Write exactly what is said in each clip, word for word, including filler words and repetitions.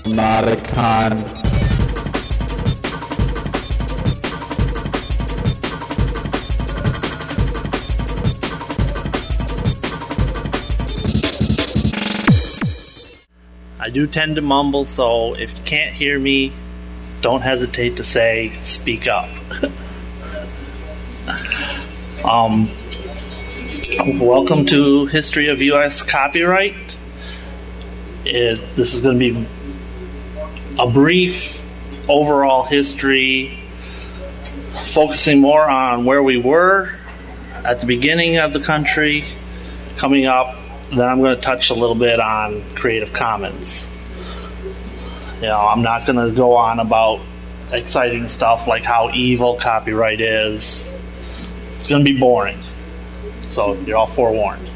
Nauticon. I do tend to mumble, so if you can't hear me, don't hesitate to say, speak up. um, welcome to History of U S Copyright. It, this is going to be a brief overall history, focusing more on where we were at the beginning of the country, coming up. Then I'm going to touch a little bit on Creative Commons. You know, I'm not going to go on about exciting stuff like how evil copyright is. It's going to be boring. So you're all forewarned.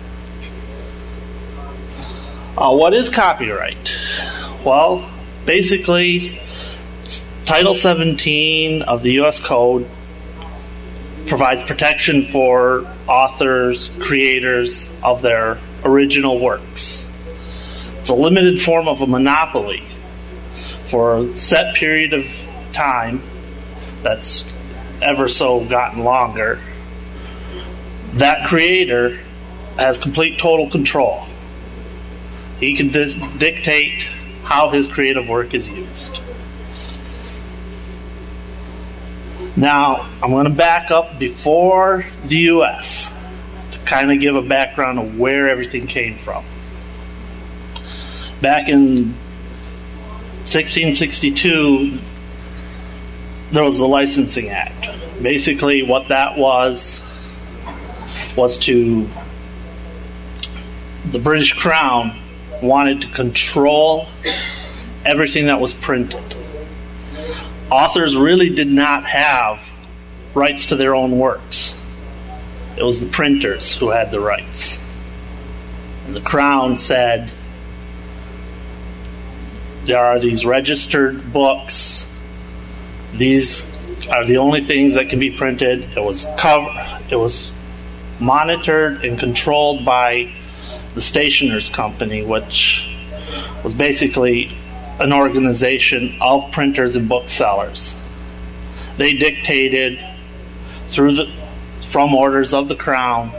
Uh, what is copyright? Well, basically, Title seventeen of the U S Code provides protection for authors, creators of their original works. It's a limited form of a monopoly for a set period of time that's ever so gotten longer. That creator has complete total control. He can dis- dictate how his creative work is used. Now, I'm going to back up before the U S to kind of give a background of where everything came from. Back in sixteen sixty-two, there was the Licensing Act. Basically, what that was, was to, the British Crown wanted to control everything that was printed. Authors really did not have rights to their own works. It was the printers who had the rights. And the Crown said, there are these registered books. These are the only things that can be printed. It was cover- it was monitored and controlled by the Stationers Company, which was basically an organization of printers and booksellers. They dictated through the from orders of the Crown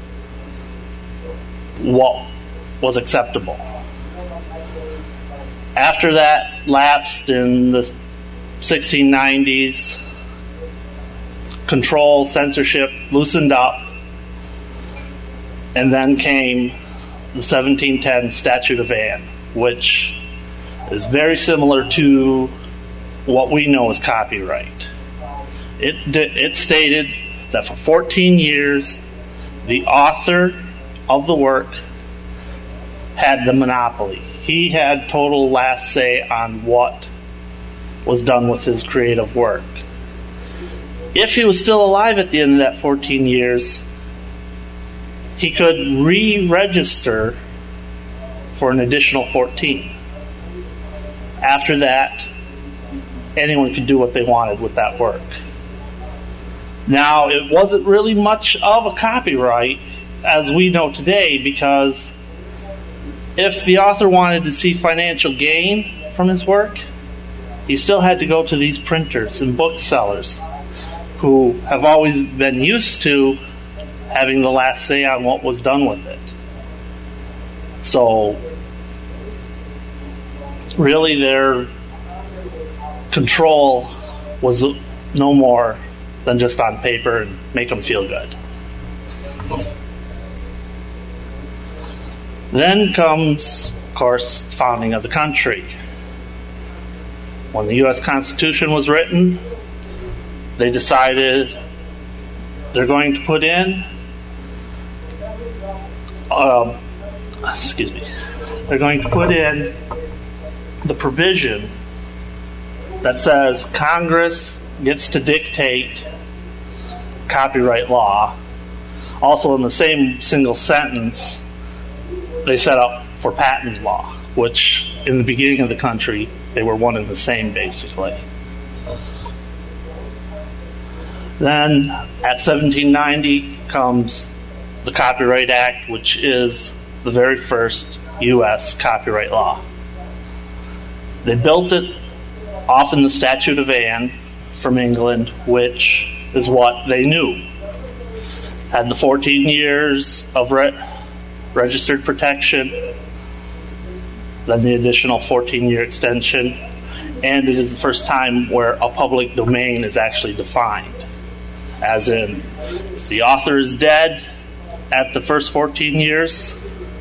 what was acceptable. After that lapsed in the sixteen nineties, control, censorship loosened up, and then came the seventeen ten Statute of Anne, which is very similar to what we know as copyright. It it stated that for fourteen years, the author of the work had the monopoly. He had total last say on what was done with his creative work. If he was still alive at the end of that fourteen years, he could re-register for an additional fourteen. After that, anyone could do what they wanted with that work. Now, it wasn't really much of a copyright as we know today, because if the author wanted to see financial gain from his work, he still had to go to these printers and booksellers who have always been used to having the last say on what was done with it. So, really, their control was no more than just on paper and make them feel good. Then comes, of course, the founding of the country. When the U S Constitution was written, they decided they're going to put in, uh, excuse me, they're going to put in the provision that says Congress gets to dictate copyright law. Also, in the same single sentence, they set up for patent law, which in the beginning of the country, they were one and the same, basically. Then, at seventeen ninety, comes the Copyright Act, which is the very first U S copyright law. They built it off in the Statute of Anne from England, which is what they knew. Had the fourteen years of re- registered protection, then the additional fourteen-year extension, and it is the first time where a public domain is actually defined. As in, if the author is dead at the first fourteen years,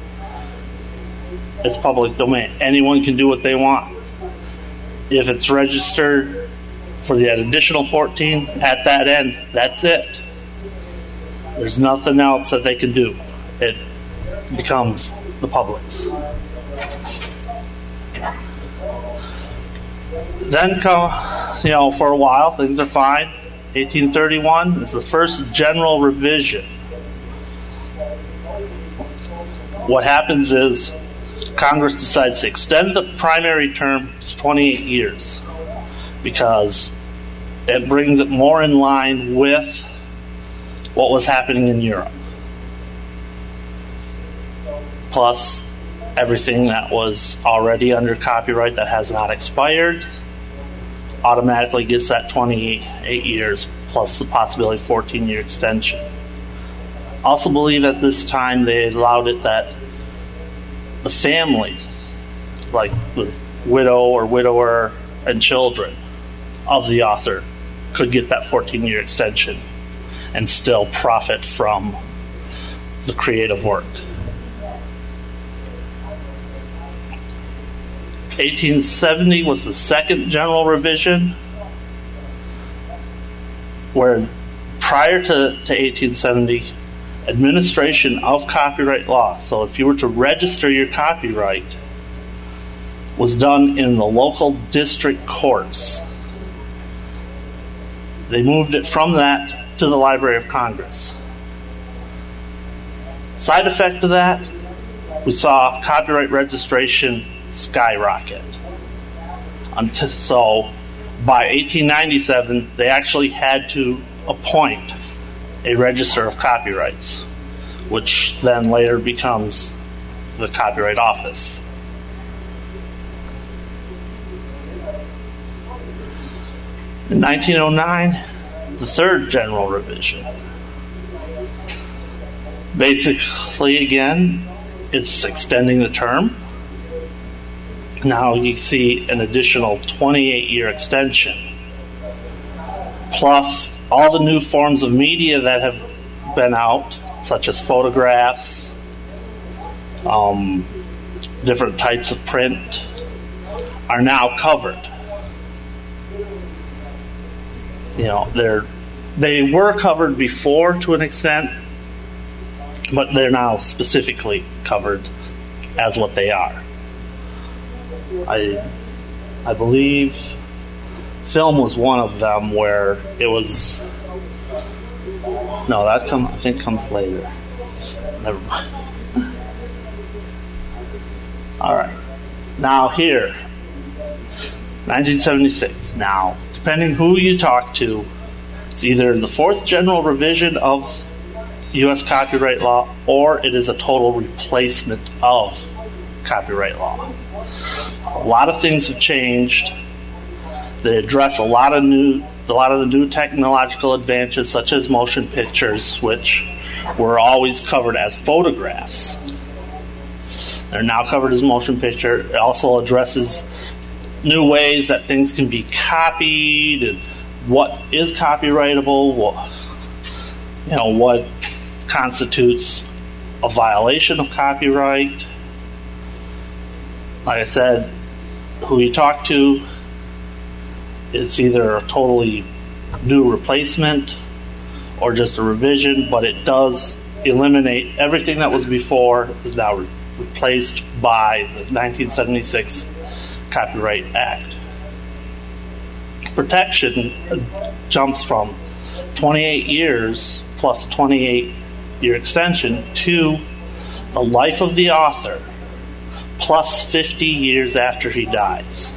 it's public domain. Anyone can do what they want. If it's registered for the additional fourteen, at that end, that's it. There's nothing else that they can do. It becomes the public's. Then, come, you know, for a while, things are fine. eighteen thirty-one is the first general revision. What happens is Congress decides to extend the primary term to twenty-eight years because it brings it more in line with what was happening in Europe. Plus, everything that was already under copyright that has not expired automatically gets that twenty-eight years plus the possibility of fourteen-year extension. Also believe at this time they allowed it that the family, like the widow or widower and children of the author, could get that fourteen-year extension and still profit from the creative work. eighteen seventy was the second general revision, where prior to, to eighteen seventy, administration of copyright law, so if you were to register your copyright, was done in the local district courts. They moved it from that to the Library of Congress. Side effect of that, we saw copyright registration skyrocket. Until, so by eighteen ninety-seven, they actually had to appoint a register of copyrights, which then later becomes the Copyright Office. In nineteen oh nine, the third general revision. Basically, again, it's extending the term. Now you see an additional twenty-eight-year extension, plus all the new forms of media that have been out, such as photographs, um, different types of print, are now covered. You know, they're they were covered before to an extent, but they're now specifically covered as what they are. I I believe film was one of them where it was no that come I think comes later. Never mind. All right, now here, nineteen seventy-six. Now, depending who you talk to, it's either the fourth general revision of U S copyright law or it is a total replacement of copyright law. A lot of things have changed. They address a lot of new, a lot of the new technological advances, such as motion pictures, which were always covered as photographs. They're now covered as motion picture. It also addresses new ways that things can be copied, and what is copyrightable, what, you know, what constitutes a violation of copyright. Like I said, who you talk to, it's either a totally new replacement or just a revision, but it does eliminate everything that was before is now re- replaced by the nineteen seventy-six Copyright Act. Protection jumps from twenty-eight years plus a twenty-eight year extension to the life of the author plus fifty years after he dies.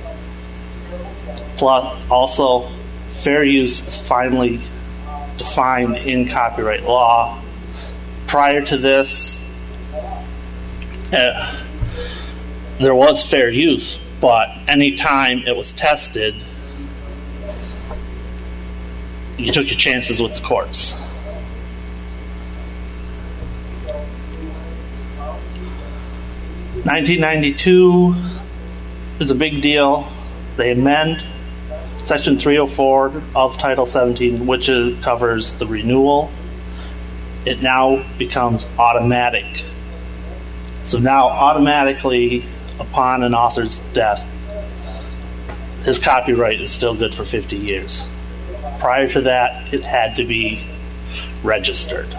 Plus, also, fair use is finally defined in copyright law. Prior to this, uh, there was fair use, But anytime it was tested, you took your chances with the courts. nineteen ninety-two is a big deal. They amend Section three oh four of Title seventeen, which is, covers the renewal. It now becomes automatic. So now automatically, upon an author's death, his copyright is still good for fifty years. Prior to that, it had to be registered.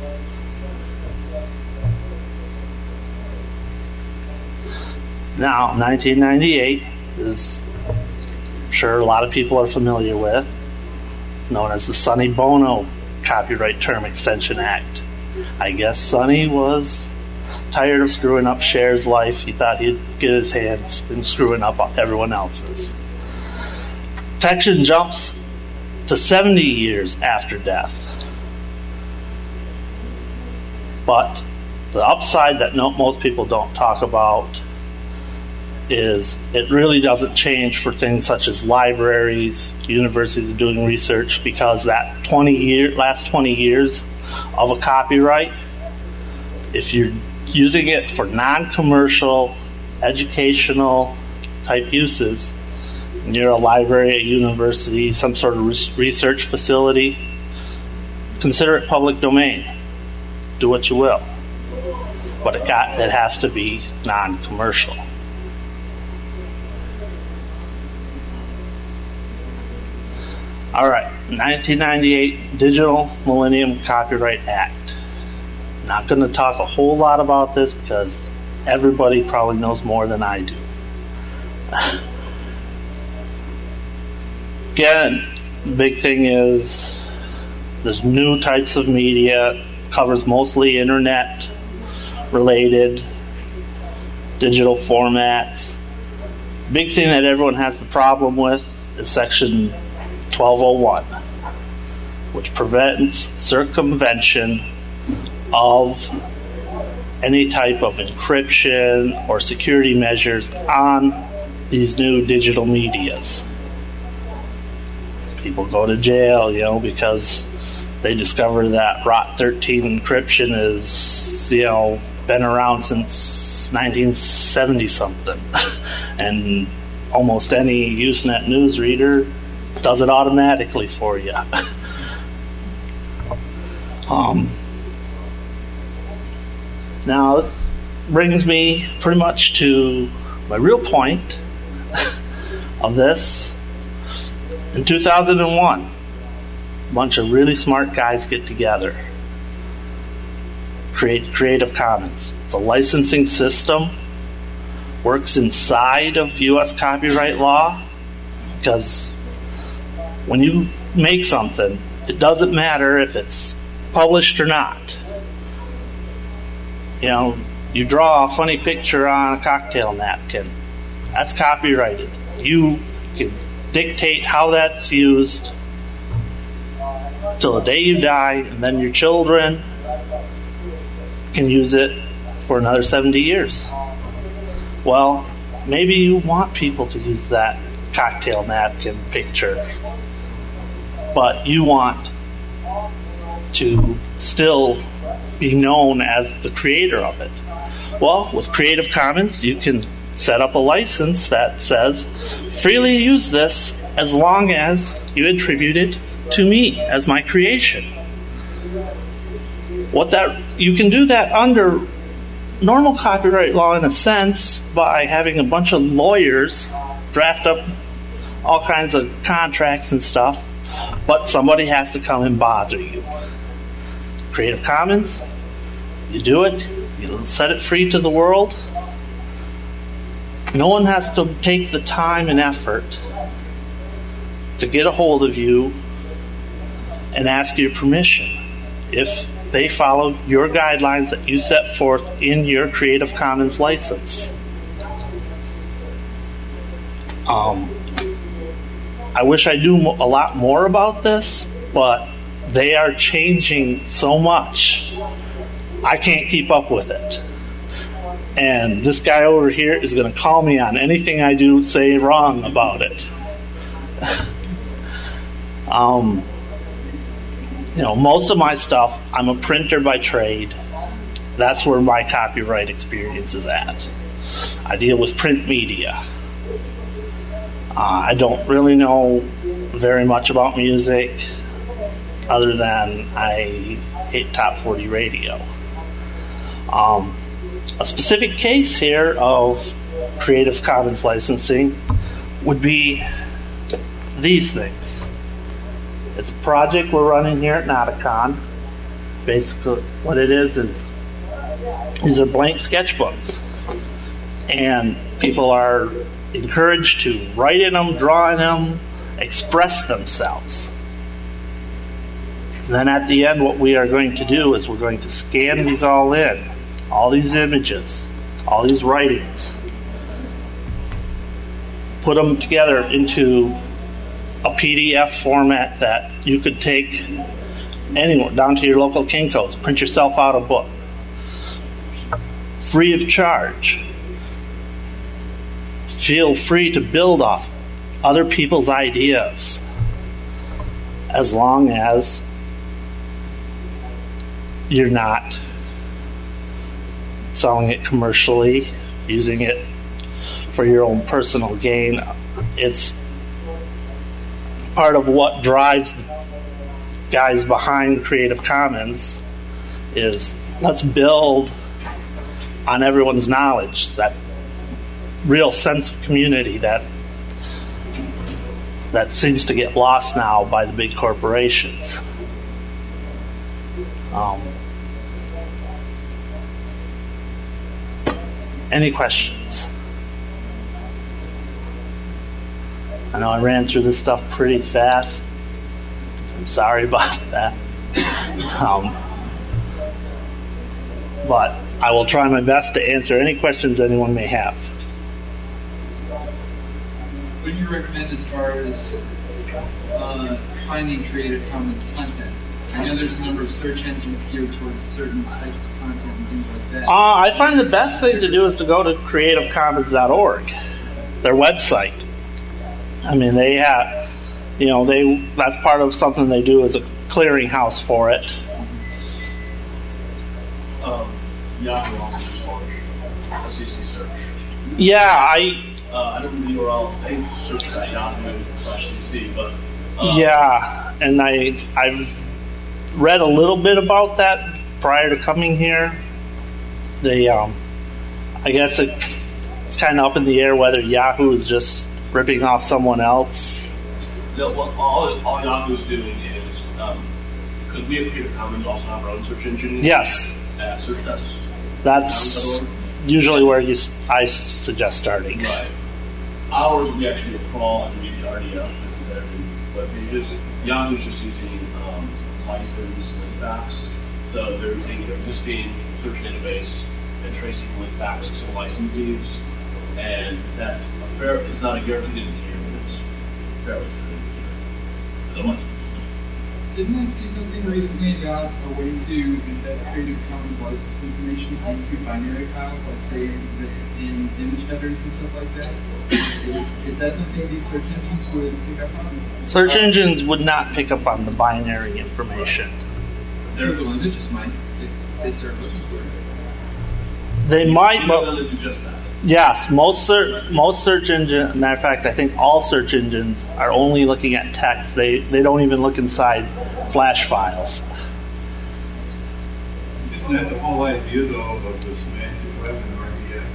Now, nineteen ninety-eight is, I'm sure a lot of people are familiar with, known as the Sonny Bono Copyright Term Extension Act. I guess Sonny was tired of screwing up Cher's life. He thought he'd get his hands in screwing up everyone else's. Protection jumps to seventy years after death. But the upside that no, most people don't talk about is it really doesn't change for things such as libraries, universities doing research, because that twenty year, last twenty years of a copyright, if you're using it for non-commercial, educational type uses, and you're a library, a university, some sort of research facility, consider it public domain. Do what you will. But it got it has to be non-commercial. All right, nineteen ninety-eight Digital Millennium Copyright Act. Not going to talk a whole lot about this because everybody probably knows more than I do. Again, the big thing is there's new types of media, covers mostly internet related digital formats. Big thing that everyone has the problem with is Section twelve oh one, which prevents circumvention of any type of encryption or security measures on these new digital medias. People go to jail, you know, because they discover that R O T thirteen encryption is, you know, been around since nineteen seventy something, and almost any Usenet news reader does it automatically for you. um. Now, this brings me pretty much to my real point of this. In two thousand one, a bunch of really smart guys get together, create Creative Commons. It's a licensing system, works inside of U S copyright law, because when you make something, it doesn't matter if it's published or not. You know, you draw a funny picture on a cocktail napkin. That's copyrighted. You can dictate how that's used till the day you die, and then your children can use it for another seventy years. Well, maybe you want people to use that cocktail napkin picture, but you want to still be known as the creator of it. Well, with Creative Commons, you can set up a license that says, freely use this as long as you attribute it to me as my creation. What that you can do that under normal copyright law in a sense by having a bunch of lawyers draft up all kinds of contracts and stuff, but somebody has to come and bother you. Creative Commons, you do it, you set it free to the world. No one has to take the time and effort to get a hold of you and ask your permission if they follow your guidelines that you set forth in your Creative Commons license. Um, I wish I knew a lot more about this, but they are changing so much, I can't keep up with it. And this guy over here is going to call me on anything I do say wrong about it. um, you know, most of my stuff, I'm a printer by trade. That's where my copyright experience is at. I deal with print media. Uh, I don't really know very much about music, other than I hate top forty radio. Um, a specific case here of Creative Commons licensing would be these things. It's a project we're running here at Nauticon. Basically, what it is is these are blank sketchbooks, and people are encouraged to write in them, draw in them, express themselves. And then at the end, what we are going to do is we're going to scan these all in, all these images, all these writings, put them together into a P D F format that you could take anywhere, down to your local Kinko's, print yourself out a book, free of charge. Feel free to build off other people's ideas, as long as you're not selling it commercially, using it for your own personal gain. It's part of what drives the guys behind Creative Commons is let's build on everyone's knowledge, that real sense of community that that seems to get lost now by the big corporations. Um, any questions? I know I ran through this stuff pretty fast. So I'm sorry about that. Um, but I will try my best to answer any questions anyone may have. What do you recommend as far as uh, finding Creative Commons content? I know there's a number of search engines geared towards certain types of content and things like that. Uh, I find the best thing to do is to go to creative commons dot org, their website. I mean, they have, you know, they that's part of something they do as a clearinghouse for it. Um, Yahoo also just launched C C search. Yeah, I. Uh, I don't know the U R L. I think search at Yahoo slash C C, but uh, yeah, and I I've read a little bit about that prior to coming here. They, um, I guess it, it's kind of up in the air whether Yahoo is just ripping off someone else. No, well, all all Yahoo is doing is because um, we at Creative Commons also have our own search engine. Yes, Uh, search desk. That's usually where you I suggest starting. Right. Ours will be actually a crawl and read the R D F. This is every web pages. Yahoo's just using um, license link backs. So they're taking their existing search database and tracing link backs to some license leaves. And that a fair, it's not a guaranteed indicator, but it's fairly true indicator. So much. Didn't I see something recently about a way to embed Creative Commons license information into binary files, like say the, in image headers and stuff like that? Is, is that something these search engines would pick up on? Search engines would not pick up on the binary information. Google Images might, if they start looking for it. They might, but Doesn't suggest that. yes, most search most search engine. Matter of fact, I think all search engines are only looking at text. They they don't even look inside Flash files. Isn't that the whole idea, though, of the semantic web and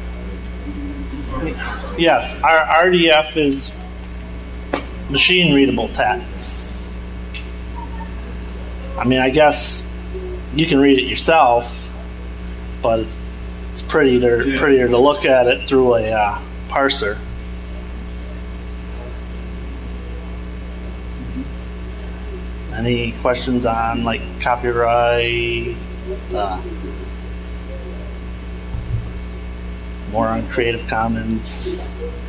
R D F? Yes, our R D F is machine readable text. I mean, I guess you can read it yourself, but it's, it's prettier Yeah. prettier to look at it through a uh, parser. Any questions on like copyright? Uh, more on Creative Commons?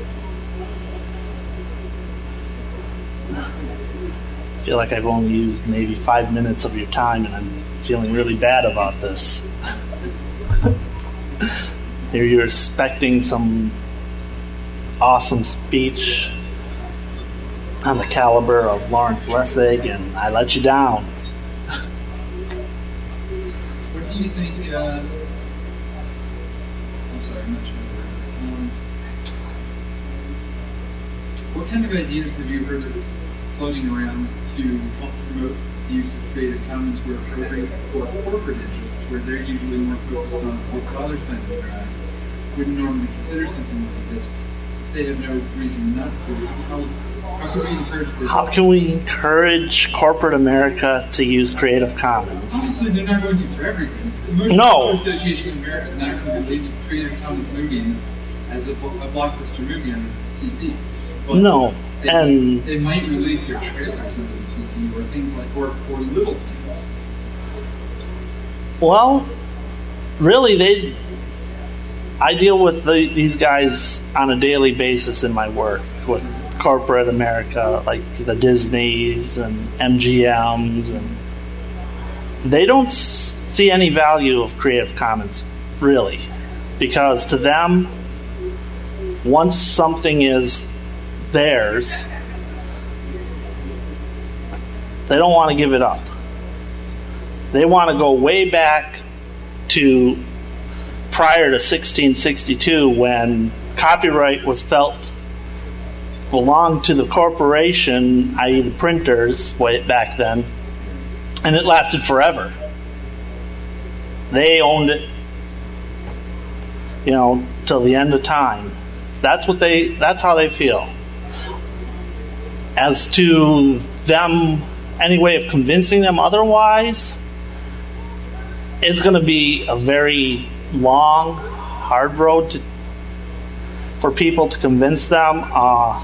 I feel like I've only used maybe five minutes of your time, and I'm feeling really bad about this. You're expecting some awesome speech on the caliber of Lawrence Lessig, and I let you down. What do you think? Uh, I'm sorry, I'm not sure what it is. Um, what kind of ideas have you heard of floating around to help promote the use of Creative Commons where appropriate for corporate interests, where they're usually more focused on what other sides of their eyes wouldn't normally consider something like this? They have no reason not to. How, how can we encourage this? How can we encourage corporate America to use Creative Commons? Obviously, they're not going to for everything. The Motion No. Picture Association of America is not going to release a Creative Commons movie as a, a blockbuster movie under the C C. But No, they, and they might release their trailers under the C C or things like, or, or little things. well, really, they. I deal with the, these guys on a daily basis in my work with corporate America, like the Disneys and M G Ms, and they don't see any value of Creative Commons, really, because to them, once something is theirs, they don't want to give it up. They want to go way back to prior to sixteen sixty-two, when copyright was felt belonged to the corporation, that is the printers, way back then, and it lasted forever. They owned it, you know, till the end of time. That's what they. That's how they feel. As to them, any way of convincing them otherwise, it's going to be a very long, hard road to, for people to convince them. Uh,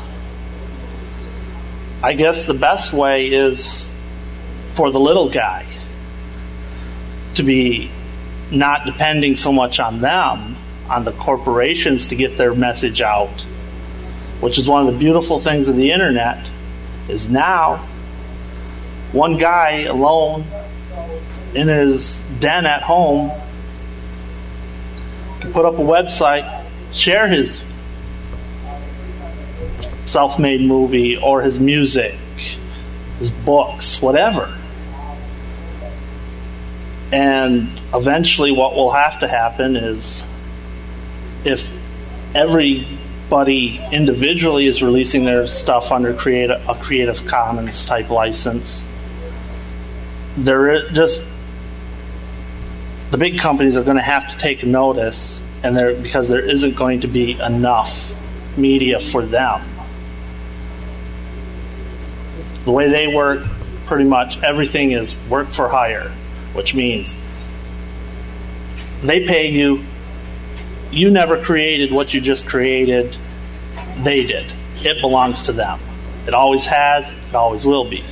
I guess the best way is for the little guy to be not depending so much on them, on the corporations to get their message out, which is one of the beautiful things of the internet, is now one guy alone in his den at home can put up a website, share his self-made movie or his music, his books, whatever. And eventually what will have to happen is, if everybody individually is releasing their stuff under creative, a Creative Commons type license, there just the big companies are going to have to take notice, and there because there isn't going to be enough media for them. The way they work, pretty much everything is work for hire, which means they pay you. You never created what you just created. They did. It belongs to them. It always has. It always will be.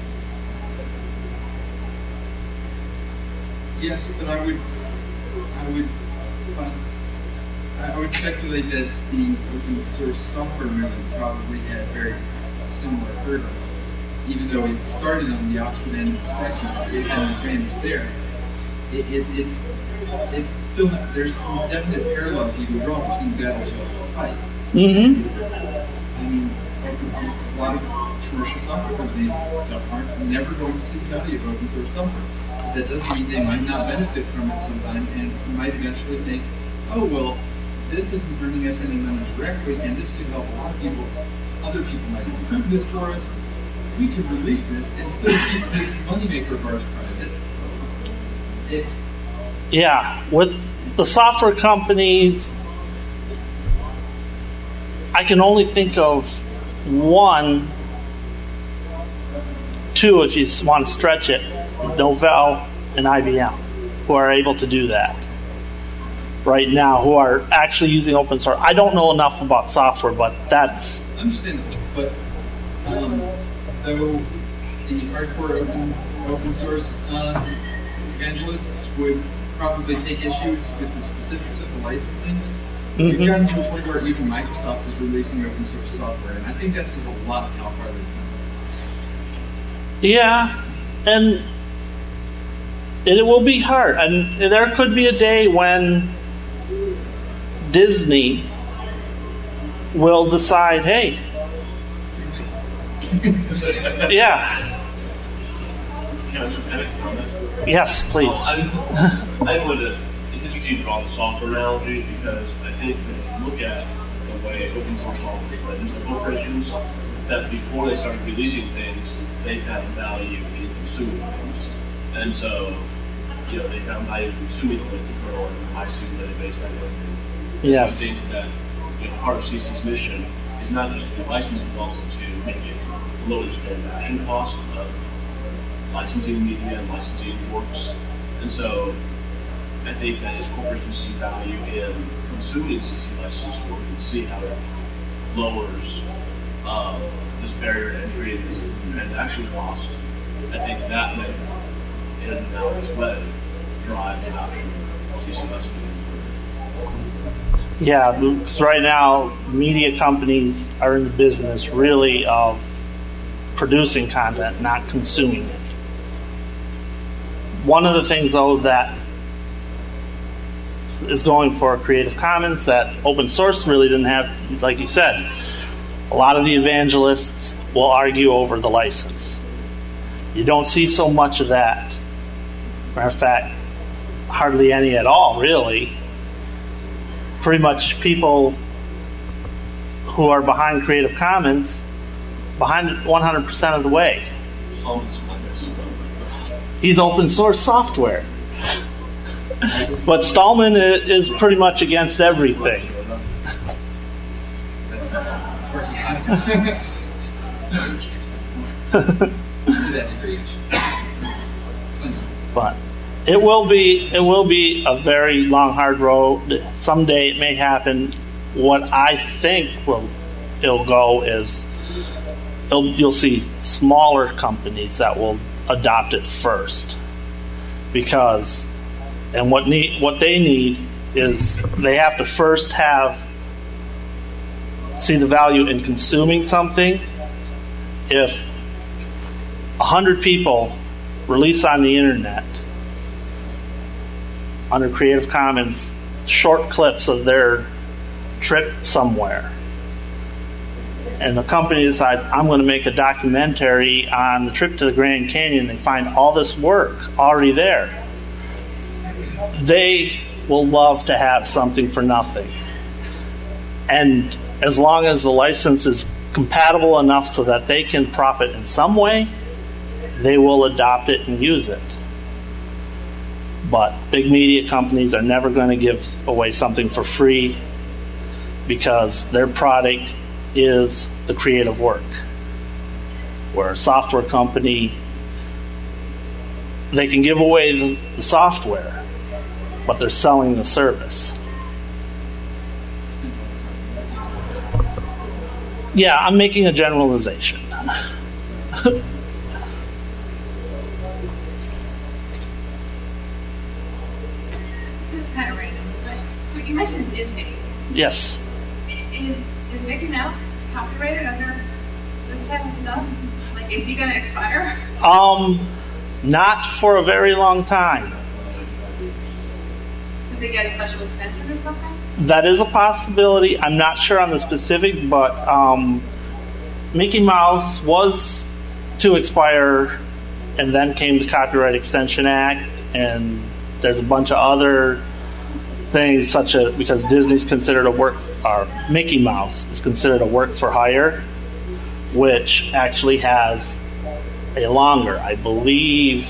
Yes, but I would, I would, uh, I would speculate that the open source software movement probably had very similar hurdles. Even though it started on the opposite end of the spectrum, so it had an advantage there. It, it, it's, it still there's some definite parallels you can draw between Battlefield and Fight. Mm-hmm. I mean, a lot of commercial software companies aren't never going to see the value of open source software. That doesn't mean they might not benefit from it sometime, and might eventually think, oh well, this isn't earning us any money directly, and this could help a lot of people. Other people might improve this for us. We could release this and still keep this moneymaker of ours private. It, yeah, with the software companies, I can only think of one, two if you want to stretch it, Novell and I B M, who are able to do that right now, who are actually using open source. I don't know enough about software, but that's understandable. But um, though the hardcore open open source uh, evangelists would probably take issues with the specifics of the licensing, mm-hmm. we've gotten to a point where even Microsoft is releasing open source software, and I think that says a lot how far they've come. Yeah, and it will be hard, and there could be a day when Disney will decide, hey, yeah. Can I just edit on this? Yes, please. Well, I, I would. Uh, it's interesting to draw the software analogy because I think that if you look at the way open source software is spread into corporations, that before they started releasing things, they found value in consuming things, and so you know they found value in consuming the kernel and high singularity based on everything. Yes. So I think that you know part of C C's mission is not just to license, but also to make it the lowest transaction cost of licensing media and licensing works. And so I think that as corporations see value in consuming C C licensed work and see how it lowers um, this barrier to entry and this transaction cost, I think that may, in an analogous way, drive adoption of C C licensing. Yeah, because right now, media companies are in the business really of producing content, not consuming it. One of the things, though, that is going for Creative Commons that open source really didn't have, like you said, a lot of the evangelists will argue over the license. You don't see so much of that. Matter of fact, hardly any at all, really. Pretty much people who are behind Creative Commons, behind it one hundred percent of the way. He's open source software. But Stallman is pretty much against everything. But it will be it will be a very long, hard road. Someday it may happen. What I think will it'll go is it'll, you'll see smaller companies that will adopt it first, because and what need what they need is they have to first have see the value in consuming something. If a hundred people release on the internet under Creative Commons short clips of their trip somewhere, and the company decides, I'm going to make a documentary on the trip to the Grand Canyon, and find all this work already there, they will love to have something for nothing. And as long as the license is compatible enough so that they can profit in some way, they will adopt it and use it. But big media companies are never going to give away something for free, because their product is the creative work. Where a software company, they can give away the, the software, but they're selling the service. Yeah, I'm making a generalization. This is kind of random, but you mentioned Disney. Yes. Is is Mickey Mouse copyrighted under this type of stuff? Like, is he going to expire? Um, not for a very long time. Did they get a special extension or something? That is a possibility. I'm not sure on the specific, but um, Mickey Mouse was to expire, and then came the Copyright Extension Act, and there's a bunch of other things, such as because Disney's considered a work, or Mickey Mouse is considered a work for hire, which actually has a longer, I believe.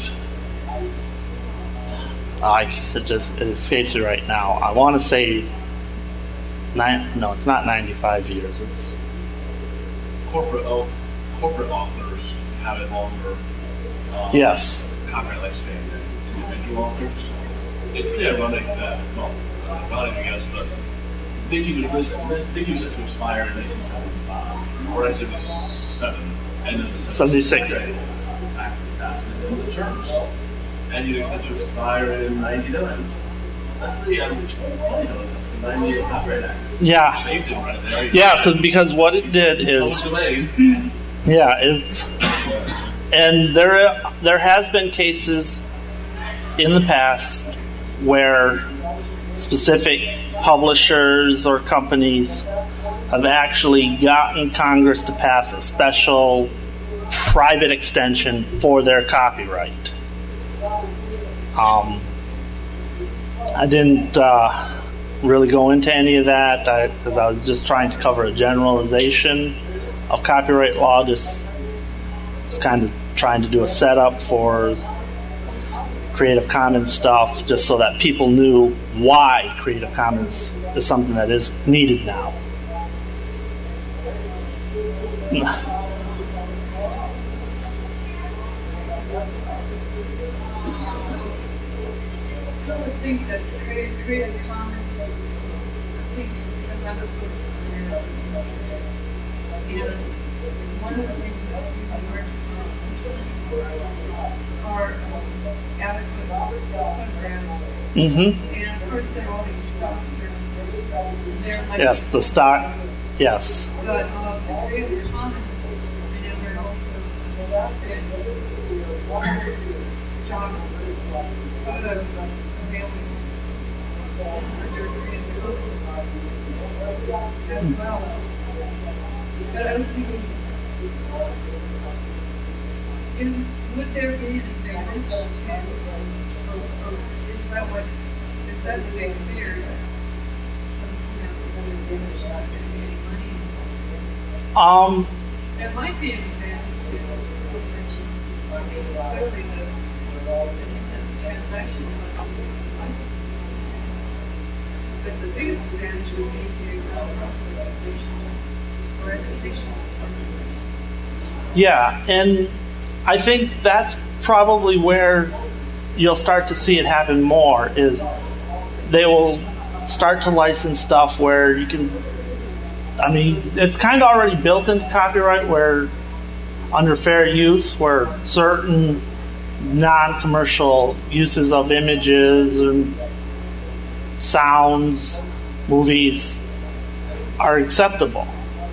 I it just it escapes me right now. I want to say nine. No, it's not ninety-five years. It's Corporate oh, corporate authors have a longer um, yes. copyright lifespan than individual authors. It's pretty ironic that, well, not ironic I guess, but Mickey was Mickey was set to expire in nineteen seventy-five, or nineteen seventy-seven, and then the seventy-six. After that, and then the terms, and you expect to expire in ninety-nine. That's the um, ninety-eight Copyright Act. Yeah. Saved him right there. Yeah, cause, because what it did is, delayed. yeah, it's, and there there has been cases in the past where specific publishers or companies have actually gotten Congress to pass a special private extension for their copyright. Um, I didn't uh, really go into any of that because I, I was just trying to cover a generalization of copyright law, just, just kind of trying to do a setup for Creative Commons stuff, just so that people knew why Creative Commons is something that is needed now. I would think that Creative, Creative Commons, I think because other books are, you know, one of the things that's really hard to find sometimes are um, adequate photographs. Mm-hmm. And of course, there are all these stock services. They're like Yes, the stock. Yes. But uh, the Creative Commons, you know, there are also stock photos available under Creative Commons as well. But I was thinking, is would there be an advantage to, or, or is that what, is that the big fear that some, you know, an advantage is not going to be any money? Um. There might be an advantage to, I mean, clearly the, as you said, the transaction license. But the biggest advantage would be to nonprofit organizations or educational organizations. Yeah, and I think that's probably where you'll start to see it happen more, is they will start to license stuff where you can, I mean, it's kind of already built into copyright where under fair use, where certain non-commercial uses of images and sounds, movies are acceptable.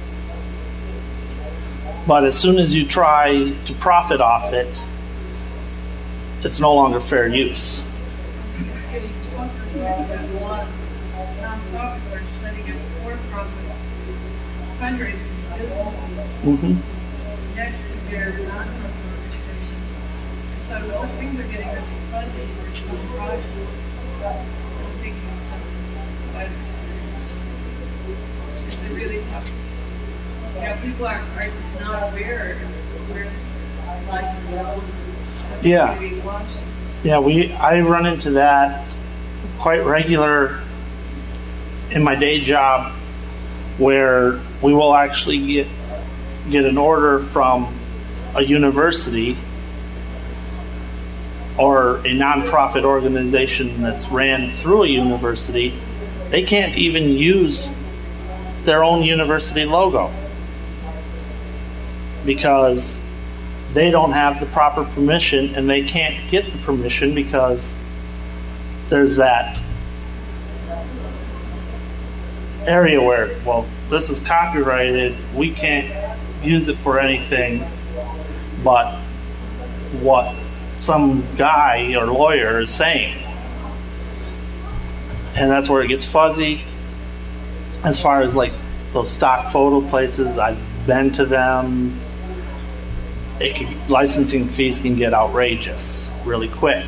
But as soon as you try to profit off it, it's no longer fair use. It's getting tougher to that a lot of nonprofits are setting up for-profit fundraising businesses Mm-hmm. next to their nonprofit organization. So some things are getting really fuzzy for some projects. I'm thinking of some I've experienced. It's a really tough. You know, people are, are just not aware of where life is going. Yeah. Maybe watching. Yeah, we I run into that quite regular in my day job, where we will actually get get an order from a university or a nonprofit organization that's ran through a university. They can't even use their own university logo because they don't have the proper permission, and they can't get the permission because there's that area where, well, this is copyrighted, we can't use it for anything but what some guy or lawyer is saying. And that's where it gets fuzzy. As far as like those stock photo places, I've been to them. It can, licensing fees can get outrageous really quick.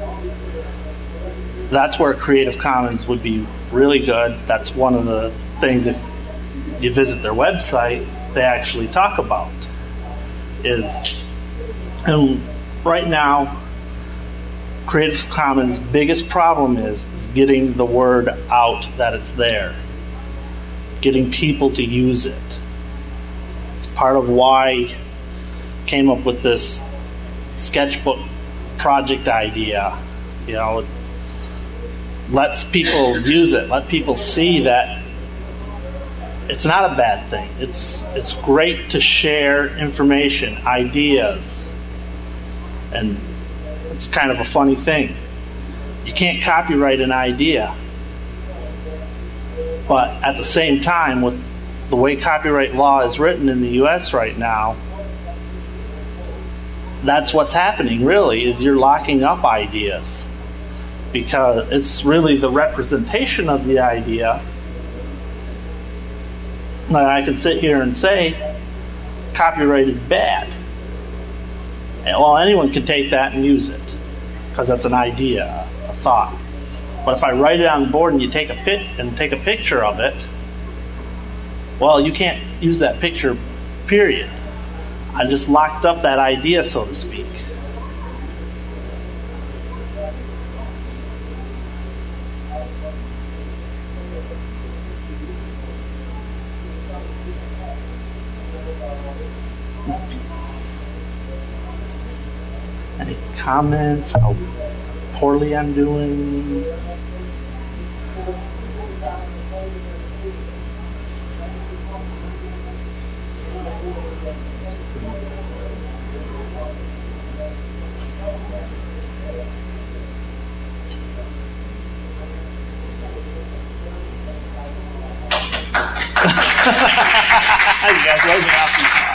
That's where Creative Commons would be really good. That's one of the things, if you visit their website, they actually talk about is, and right now Creative Commons' biggest problem is, is getting the word out that it's there, getting people to use it. It's part of why I came up with this sketchbook project idea. You know, it lets people use it, let people see that it's not a bad thing. It's it's great to share information, ideas, and it's kind of a funny thing. You can't copyright an idea, but at the same time, with the way copyright law is written in the U S right now, that's what's happening really, is you're locking up ideas. because it's really the representation of the idea. Now, I can sit here and say copyright is bad. And, well, anyone can take that and use it because that's an idea, a thought. But if I write it on the board and you take a pit and take a picture of it, well, you can't use that picture, period. I just locked up that idea, so to speak. Any comments? How poorly I'm doing? You guys wrote me off.